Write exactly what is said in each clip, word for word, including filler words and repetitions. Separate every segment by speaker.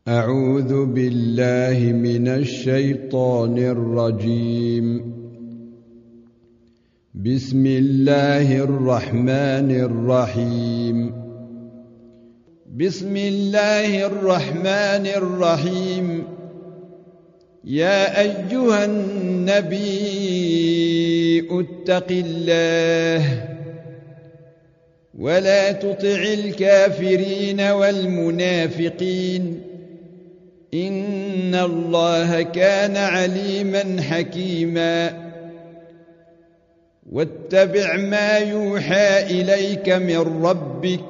Speaker 1: أعوذ بالله من الشيطان الرجيم. بسم الله الرحمن الرحيم. بسم الله الرحمن الرحيم. يا أيها النبي اتق الله ولا تطع الكافرين والمنافقين إن الله كان عليما حكيما. واتبع ما يوحى إليك من ربك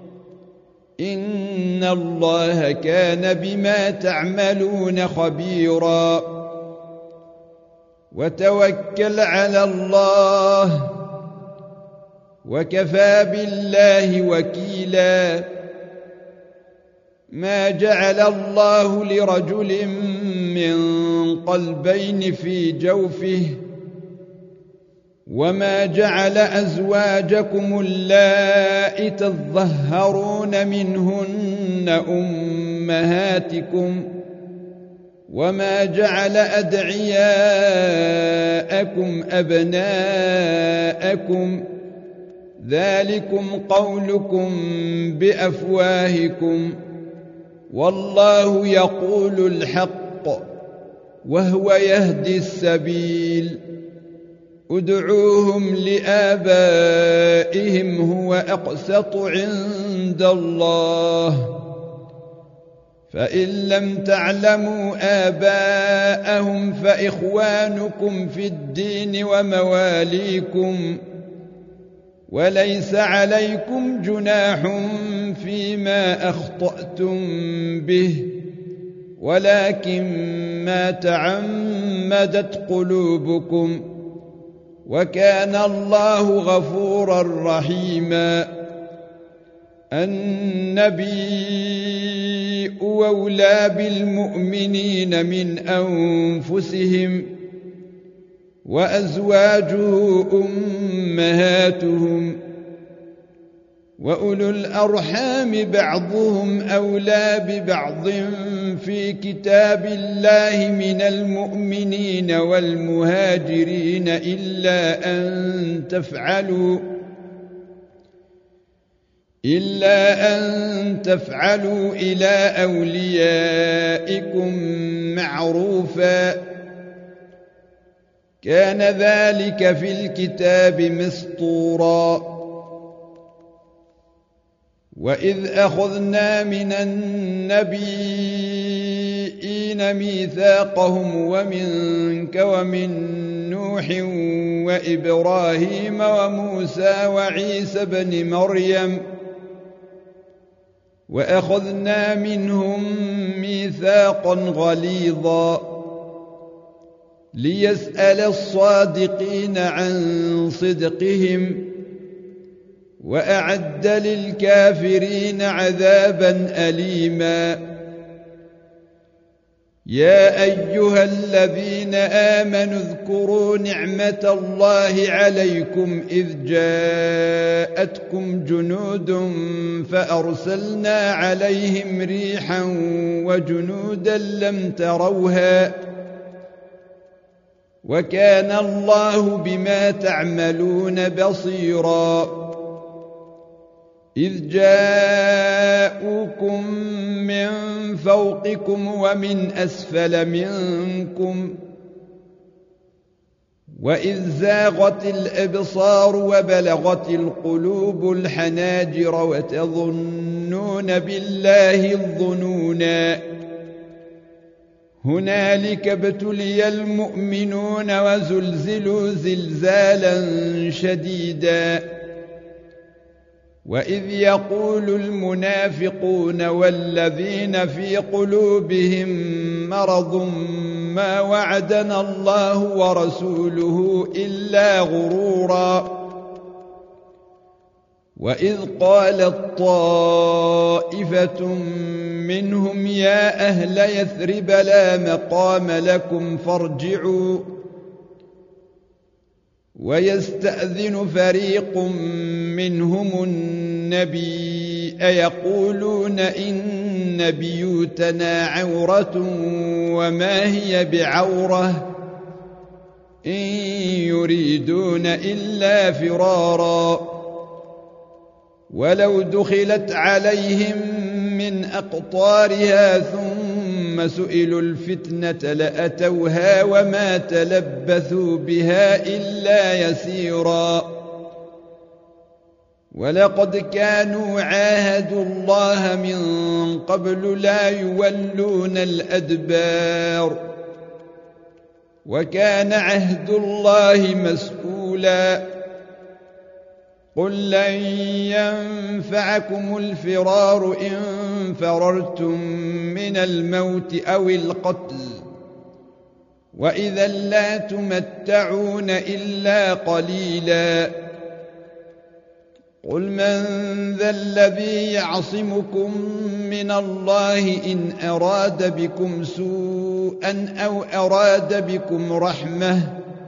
Speaker 1: إن الله كان بما تعملون خبيرا. وتوكل على الله وكفى بالله وكيلا. ما جعل الله لرجل من قلبين في جوفه وما جعل أزواجكم اللائي تظهرون منهن أمهاتكم وما جعل أدعياءكم أبناءكم ذلكم قولكم بأفواهكم والله يقول الحق وهو يهدي السبيل. ادعوهم لآبائهم هو أقسط عند الله فإن لم تعلموا آباءهم فإخوانكم في الدين ومواليكم وليس عليكم جناح فيما أخطأتم به ولكن ما تعمدت قلوبكم وكان الله غفورا رحيما. النبي أولى بالمؤمنين من أنفسهم وأزواجه أمهاتهم وأولو الأرحام بعضهم أولى ببعض في كتاب الله من المؤمنين والمهاجرين إلا أن تفعلوا إلا أن تفعلوا إلى أوليائكم معروفا كان ذلك في الكتاب مسطورا. وإذ أخذنا من النبيين ميثاقهم ومنك ومن نوح وإبراهيم وموسى وعيسى بن مريم وأخذنا منهم ميثاقا غليظا ليسأل الصادقين عن صدقهم وأعد للكافرين عذابا أليما. يا أيها الذين آمنوا اذكروا نعمة الله عليكم إذ جاءتكم جنود فأرسلنا عليهم ريحا وجنودا لم تروها وكان الله بما تعملون بصيرا. إذ جاءوكم من فوقكم ومن أسفل منكم وإذ زاغت الأبصار وبلغت القلوب الحناجر وتظنون بالله الظنونا. هنالك ابتلي المؤمنون وزلزلوا زلزالا شديدا. وإذ يقول المنافقون والذين في قلوبهم مرض ما وعدنا الله ورسوله إلا غرورا. وإذ قالت طائفة منهم يا أهل يثرب لا مقام لكم فارجعوا ويستأذن فريق منهم النبي يقولون إن إن بيوتنا عورة وما هي بعورة إن يريدون إلا فرارا ولو دخلت عليهم من أقطارها ثم سئلوا الفتنة لأتوها وما تلبثوا بها إلا يسيرا ولقد كانوا عاهدوا الله من قبل لا يولون الأدبار وكان عهد الله مسؤولا قل لن ينفعكم الفرار إن فررتم من الموت أو القتل وإذا لا تمتعون إلا قليلا قل من ذا الذي يعصمكم من الله إن أراد بكم سوءا أو أراد بكم رحمة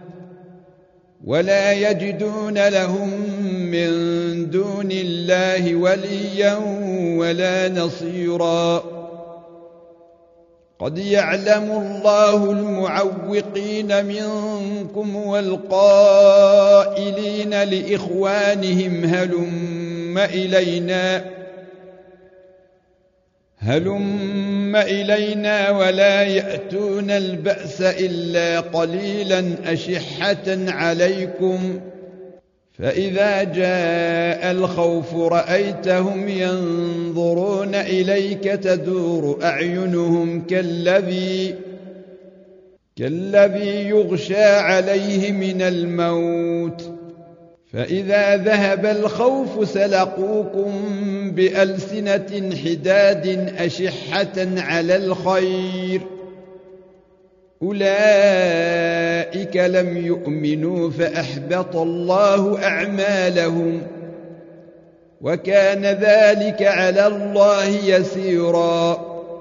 Speaker 1: ولا يجدون لهم من دون الله وليا ولا نصيرا قد يعلم الله المعوقين منكم والقائلين لإخوانهم هلم إلينا هلم إلينا ولا يأتون البأس إلا قليلا أشحة عليكم فإذا جاء الخوف رأيتهم ينظرون إليك تدور أعينهم كالذي كالذي يغشى عليه من الموت فإذا ذهب الخوف سلقوكم بألسنة حداد أشحة على الخير أولئك لم يؤمنوا فأحبط الله أعمالهم وكان ذلك على الله يسيرا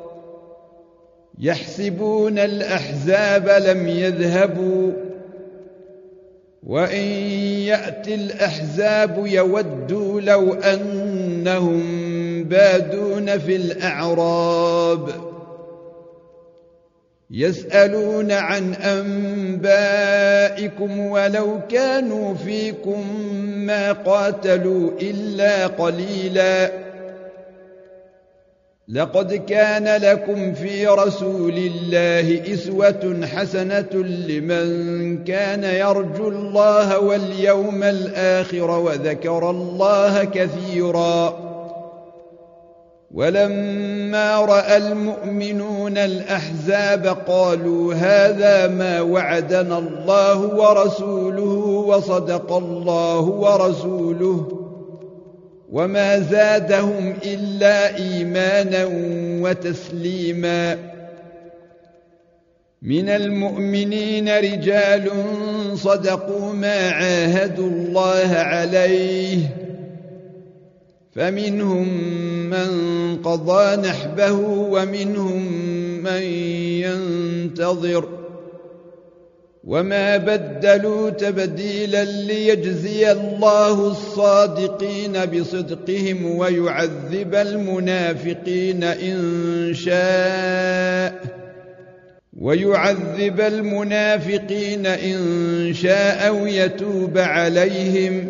Speaker 1: يحسبون الأحزاب لم يذهبوا وإن يأتي الأحزاب يودوا لو أنهم بادون في الأعراب يسألون عن أنبائكم ولو كانوا فيكم ما قاتلوا إلا قليلا لقد كان لكم في رسول الله أسوة حسنة لمن كان يرجو الله واليوم الآخر وذكر الله كثيرا ولما رأى المؤمنون الأحزاب قالوا هذا ما وعدنا الله ورسوله وصدق الله ورسوله وما زادهم إلا إيمانا وتسليما من المؤمنين رجال صدقوا ما عاهدوا الله عليه فمنهم من قضى نحبه ومنهم من ينتظر وما بدلوا تبديلا ليجزي الله الصادقين بصدقهم ويعذب المنافقين إن شاء ويعذب المنافقين إن شاء أو يتوب عليهم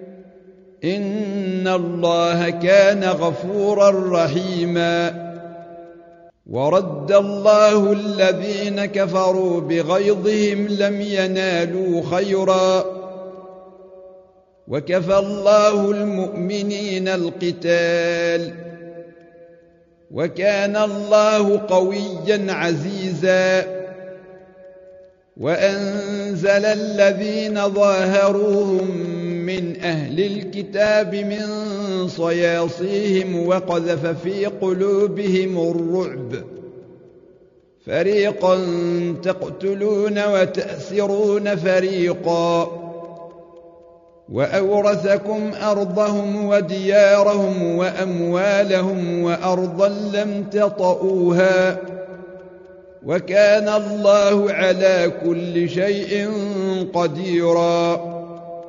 Speaker 1: إن الله كان غفورا رحيما ورد الله الذين كفروا بغيظهم لم ينالوا خيرا وكفى الله المؤمنين القتال وكان الله قويا عزيزا وأنزل الذين ظاهروهم من أهل الكتاب من صياصيهم وقذف في قلوبهم الرعب فريقا تقتلون وتأسرون فريقا وأورثكم أرضهم وديارهم وأموالهم وأرضا لم تطئوها وكان الله على كل شيء قديرا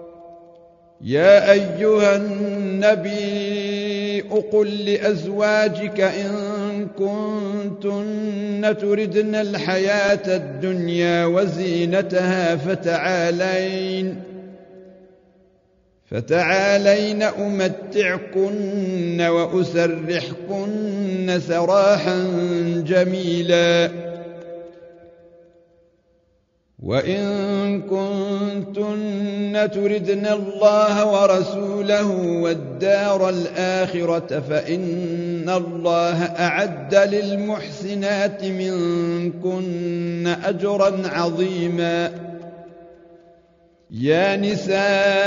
Speaker 1: يا أيها النبي قل لأزواجك إن كنتن تردن الحياة الدنيا وزينتها فتعالين فتعالين أمتعكن وأسرحكن سراحا جميلا وإن كنتن تردن الله ورسوله والدار الآخرة فإن الله أعد للمحسنات منكن أجرا عظيما. يا نساء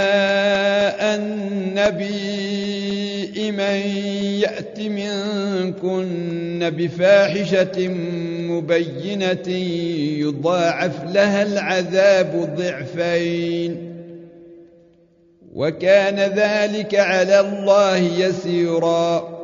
Speaker 1: النبي من يأت منكن بفاحشة مبينة يضاعف لها العذاب ضعفين وكان ذلك على الله يسيرا.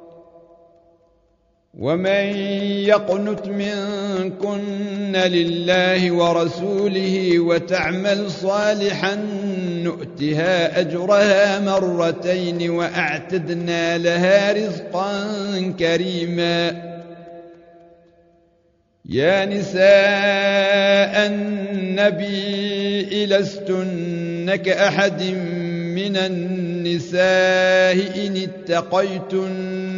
Speaker 1: ومن يقنت منكن لله ورسوله وتعمل صالحا نؤتها أجرها مرتين وأعتدنا لها رزقا كريما. يا نساء النبي لستن كأحد من النساء إن اتقيتن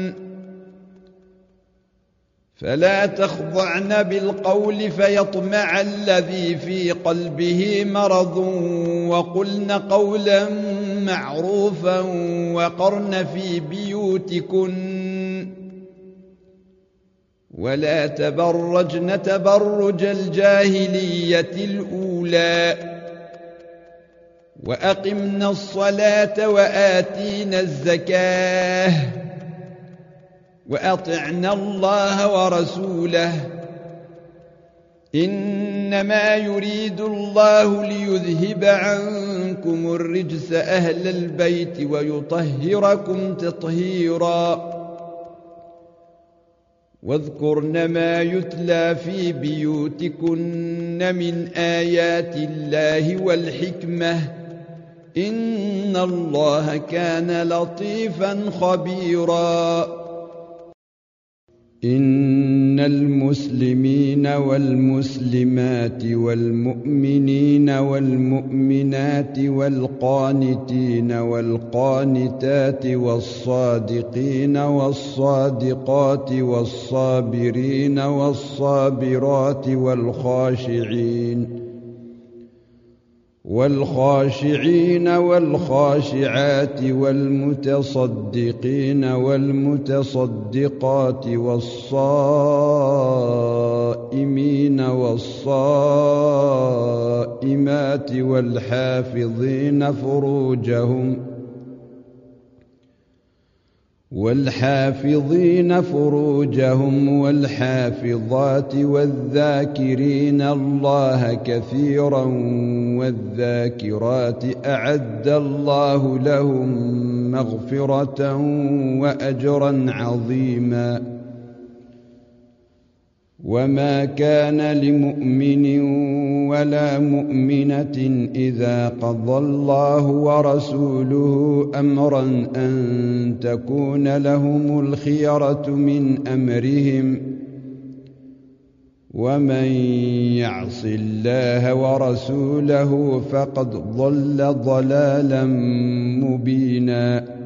Speaker 1: فلا تخضعن بالقول فيطمع الذي في قلبه مرض وقلن قولا معروفا وقرن في بيوتكن ولا تبرجن تبرج الجاهلية الأولى وأقمنا الصلاة وآتينا الزكاة وأطعنا الله ورسوله إنما يريد الله ليذهب عنكم الرجس أهل البيت ويطهركم تطهيرا. واذكرن ما يتلى في بيوتكن من آيات الله والحكمة إن الله كان لطيفا خبيرا. إن المسلمين والمسلمات والمؤمنين والمؤمنات والقانتين والقانتات والصادقين والصادقات والصابرين والصابرات والخاشعين والخاشعين والخاشعات والمتصدقين والمتصدقات والصائمين والصائمات والحافظين فروجهم والحافظين فروجهم والحافظات والذاكرين الله كثيرا والذاكرات أعد الله لهم مغفرة وأجرا عظيما. وما كان لمؤمن ولا مؤمنة إذا قضى الله ورسوله أمرا أن تكون لهم الخيرة من أمرهم ومن يعص الله ورسوله فقد ضل ضلالا مبينا.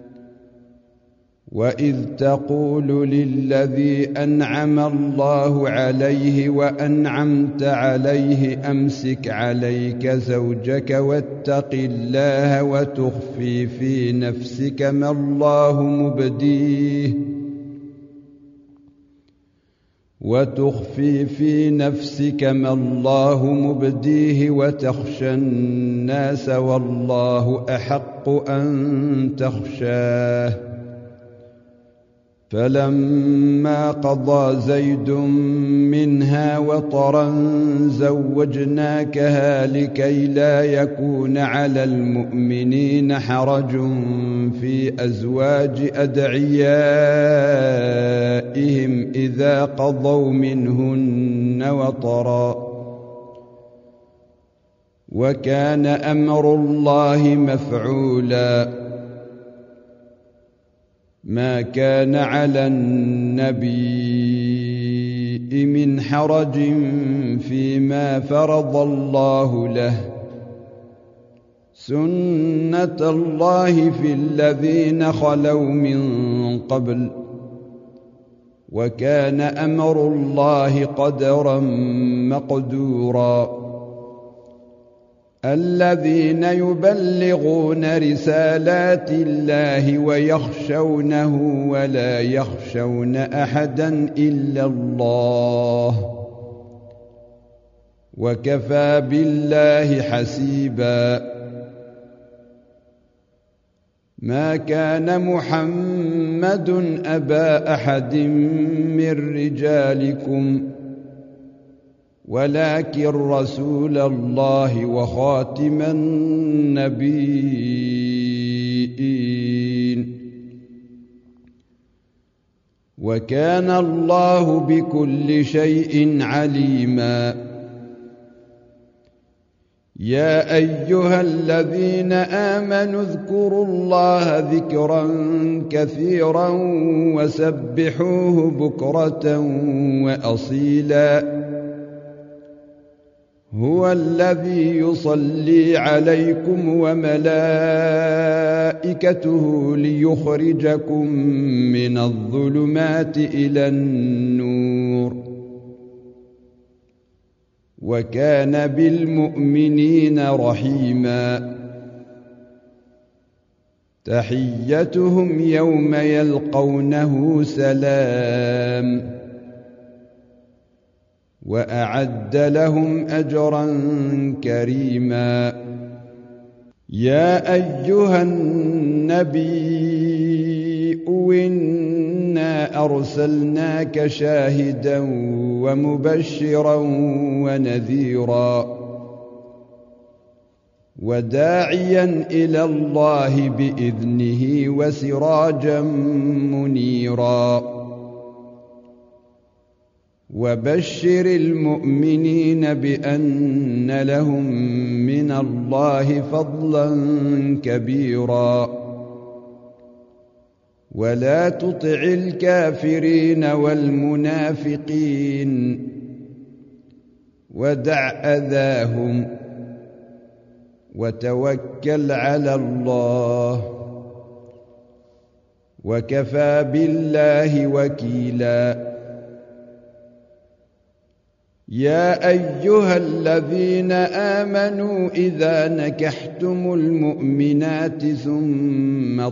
Speaker 1: وإذ تقول للذي أنعم الله عليه وأنعمت عليه أمسك عليك زوجك واتق الله وتخفي في نفسك ما الله مبديه وتخفي في نفسك ما الله مبديه وتخشى الناس والله أحق أن تخشاه. فلما قضى زيد منها وطرا زوجناكها لكي لا يكون على المؤمنين حرج في أزواج أدعيائهم إذا قضوا منهن وطرا وكان أمر الله مفعولا. ما كان على النبي من حرج فيما فرض الله له سنة الله في الذين خلوا من قبل وكان أمر الله قدرا مقدورا الذين يبلغون رسالات الله ويخشونه ولا يخشون أحدا إلا الله وكفى بالله حسيبا ما كان محمد أبا أحد من رجالكم ولكن رسول الله وخاتم النبيين وكان الله بكل شيء عليما يا أيها الذين آمنوا اذكروا الله ذكرا كثيرا وسبحوه بكرة وأصيلا هو الذي يصلي عليكم وملائكته ليخرجكم من الظلمات إلى النور وكان بالمؤمنين رحيما تحيتهم يوم يلقونه سلام وأعد لهم أجرا كريما يا أيها النبي إنا أرسلناك شاهدا ومبشرا ونذيرا وداعيا إلى الله بإذنه وسراجا منيرا وبشر المؤمنين بأن لهم من الله فضلا كبيرا ولا تطع الكافرين والمنافقين ودع أذاهم وتوكل على الله وكفى بالله وكيلا يا أيها الذين آمنوا إذا نكحتم المؤمنات ثم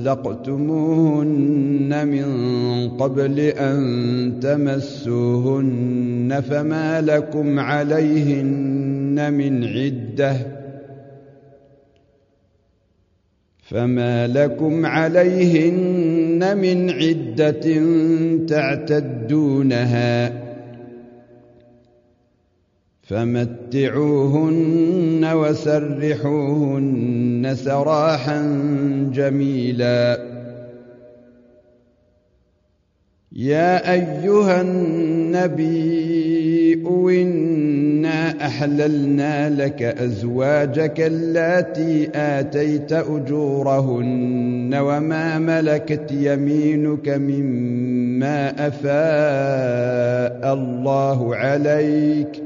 Speaker 1: طلقتموهن من قبل أن تمسوهن فما لكم عليهن من عدة فما لكم عليهن من عدة تعتدونها فمتعوهن وسرحوهن سراحا جميلا يا أيها النبي إنا أحللنا لك أزواجك اللاتي آتيت أجورهن وما ملكت يمينك مما أفاء الله عليك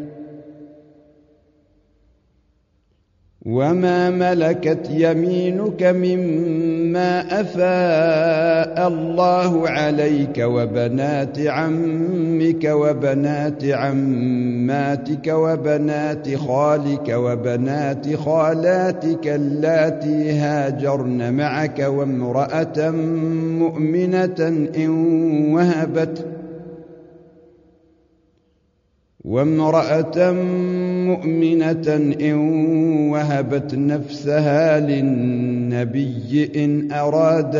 Speaker 1: وما ملكت يمينك مما أفاء الله عليك وبنات عمك وبنات عماتك وبنات خالك وبنات خالاتك اللاتي هاجرن معك وامرأة مؤمنة إن وهبت وامرأة مؤمنة إن وهبت نفسها للنبي إن أراد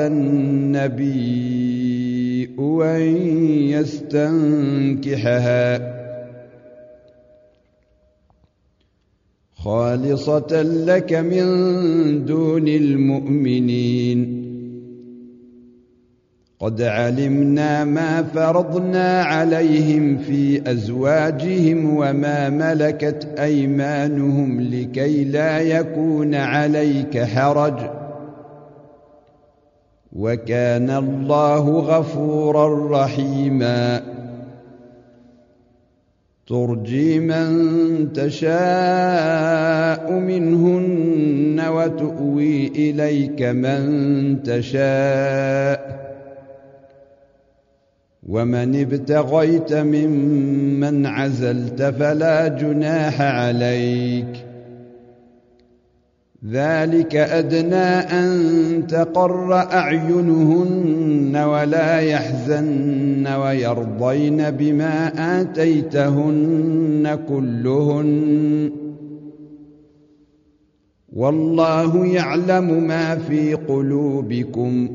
Speaker 1: النبي أن يستنكحها خالصة لك من دون المؤمنين قد علمنا ما فرضنا عليهم في أزواجهم وما ملكت أيمانهم لكي لا يكون عليك حرج وكان الله غفورا رحيما ترجي من تشاء منهن وتؤوي إليك من تشاء ومن ابتغيت ممن عزلت فلا جناح عليك ذلك أدنى أن تقر أعينهن ولا يحزن ويرضين بما آتيتهن كلهن والله يعلم ما في قلوبكم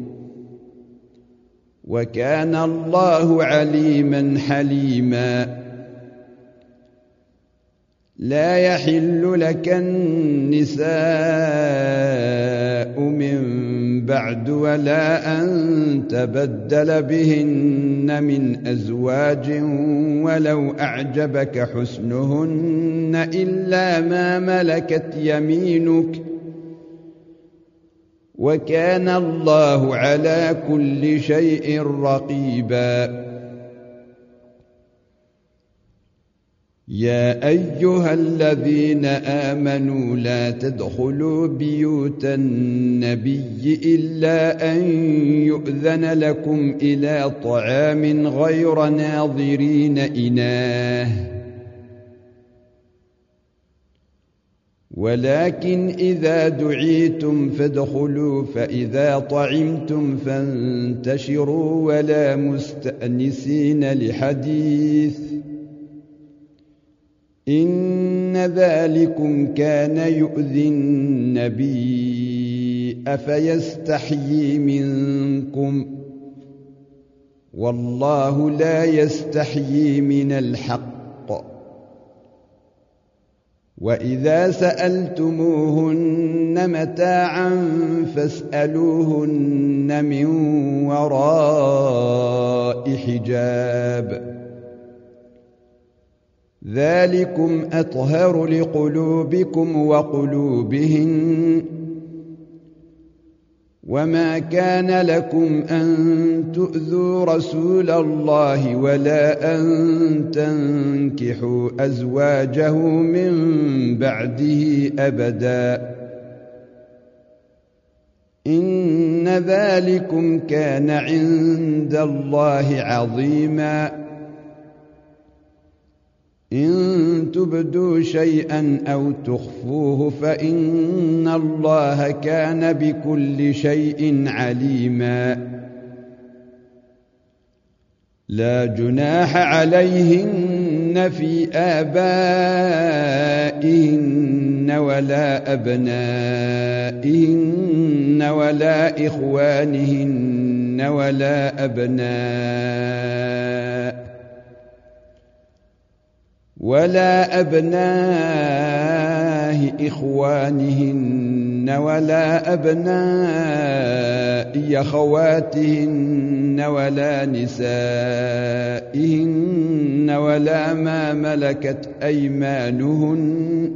Speaker 1: وكان الله عليما حليما لا يحل لك النساء من بعد ولا أن تبدل بهن من أزواج ولو أعجبك حسنهن إلا ما ملكت يمينك وكان الله على كل شيء رقيبا يا أيها الذين آمنوا لا تدخلوا بيوت النبي إلا أن يؤذن لكم إلى طعام غير ناظرين إناه ولكن إذا دعيتم فادخلوا فإذا طعمتم فانتشروا ولا مستأنسين لحديث إن ذلكم كان يؤذي النبي أفيستحيي منكم والله لا يستحيي من الحق وإذا سألتموهن متاعا فاسألوهن من وراء حجاب ذلكم أطهر لقلوبكم وقلوبهن وما كان لكم أن تؤذوا رسول الله ولا أن تنكحوا أزواجه من بعده أبدا إن ذلكم كان عند الله عظيما إن تبدوا شيئا أو تخفوه فإن الله كان بكل شيء عليما لا جناح عليهن في آبائهن ولا أبنائهن ولا إخوانهن ولا أبناء ولا أبناء إخوانهن ولا أبناء أخواتهن ولا نسائهن ولا ما ملكت أيمانهن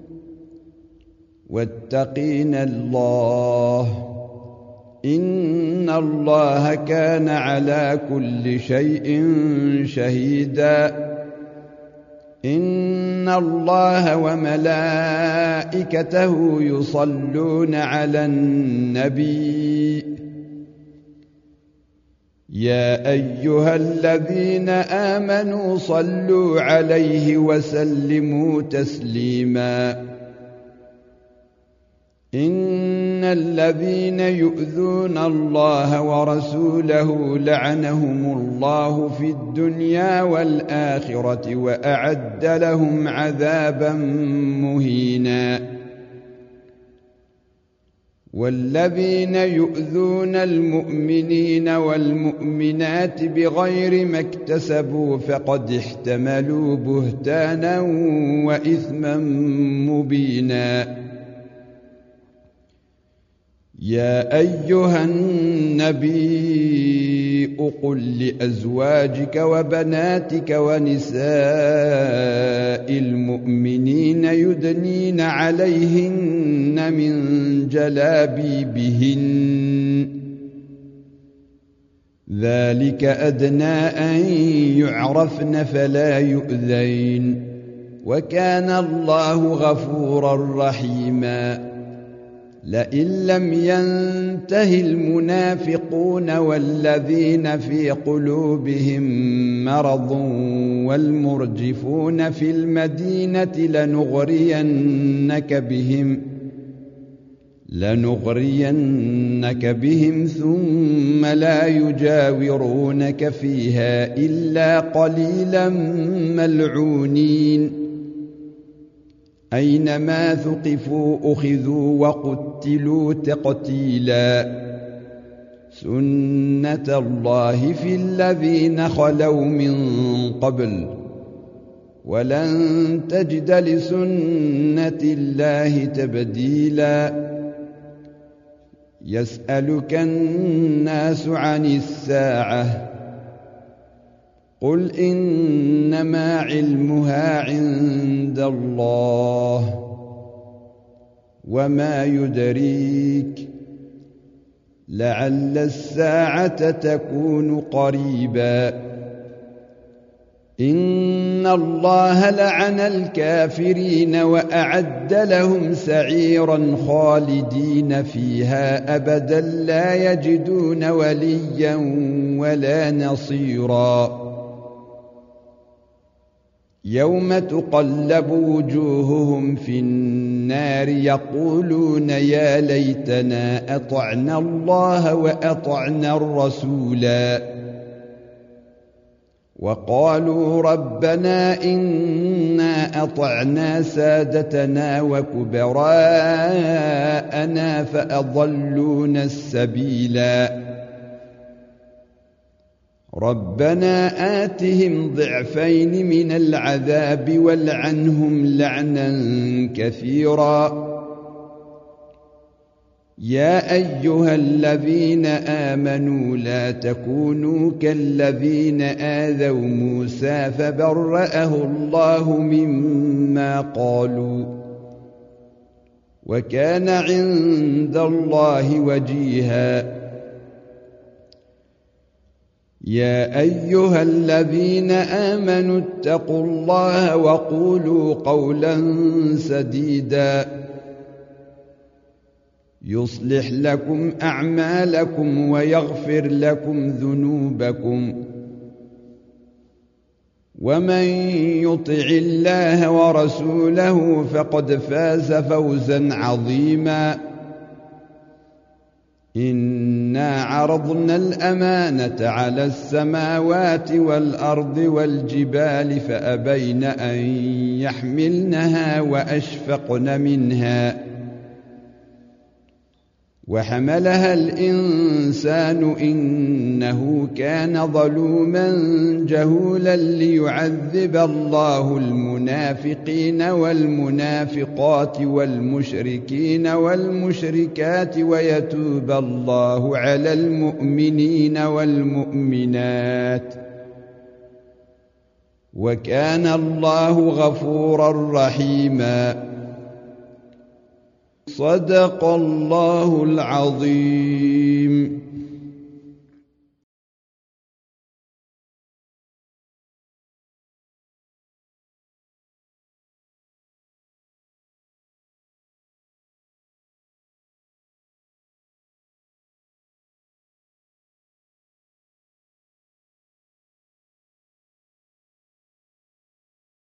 Speaker 1: واتقين الله إن الله كان على كل شيء شهيدا إن الله وملائكته يصلون على النبي يا أيها الذين آمنوا صلوا عليه وسلموا تسليما إن الذين يؤذون الله ورسوله لعنهم الله في الدنيا والآخرة وأعد لهم عذابا مهينا والذين يؤذون المؤمنين والمؤمنات بغير ما اكتسبوا فقد احتملوا بهتانا وإثما مبينا يا أيها النبي قل لأزواجك وبناتك ونساء المؤمنين يدنين عليهن من جلابيبهن ذلك أدنى أن يعرفن فلا يؤذين وكان الله غفورا رحيما لئن لم ينته المنافقون والذين في قلوبهم مرض والمرجفون في المدينة لنغرينك بهم لنغرينك بهم ثم لا يجاورونك فيها إلا قليلا ملعونين أينما ثقفوا أخذوا وقتلوا تقتيلا سنة الله في الذين خلوا من قبل ولن تجد لسنة الله تبديلا يسألك الناس عن الساعة قل إنما علمها عند الله وما يدريك لعل الساعة تكون قريبا إن الله لعن الكافرين وأعد لهم سعيرا خالدين فيها أبدا لا يجدون وليا ولا نصيرا يوم تقلب وجوههم في النار يقولون يا ليتنا أطعنا الله وأطعنا الرسولا وقالوا ربنا إنا أطعنا سادتنا وكبراءنا فأضلونا السبيلا ربنا آتهم ضعفين من العذاب والعنهم لعنا كثيرا يا أيها الذين آمنوا لا تكونوا كالذين آذوا موسى فبرأه الله مما قالوا وكان عند الله وجيها يا أيها الذين آمنوا اتقوا الله وقولوا قولا سديدا يصلح لكم أعمالكم ويغفر لكم ذنوبكم ومن يطع الله ورسوله فقد فاز فوزا عظيما إنا عرضنا الأمانة على السماوات والأرض والجبال فأبين أن يحملنها وأشفقن منها وحملها الإنسان إنه كان ظلوما جهولا ليعذب الله المنافقين والمنافقات والمشركين والمشركات ويتوب الله على المؤمنين والمؤمنات وكان الله غفورا رحيما صدق الله العظيم.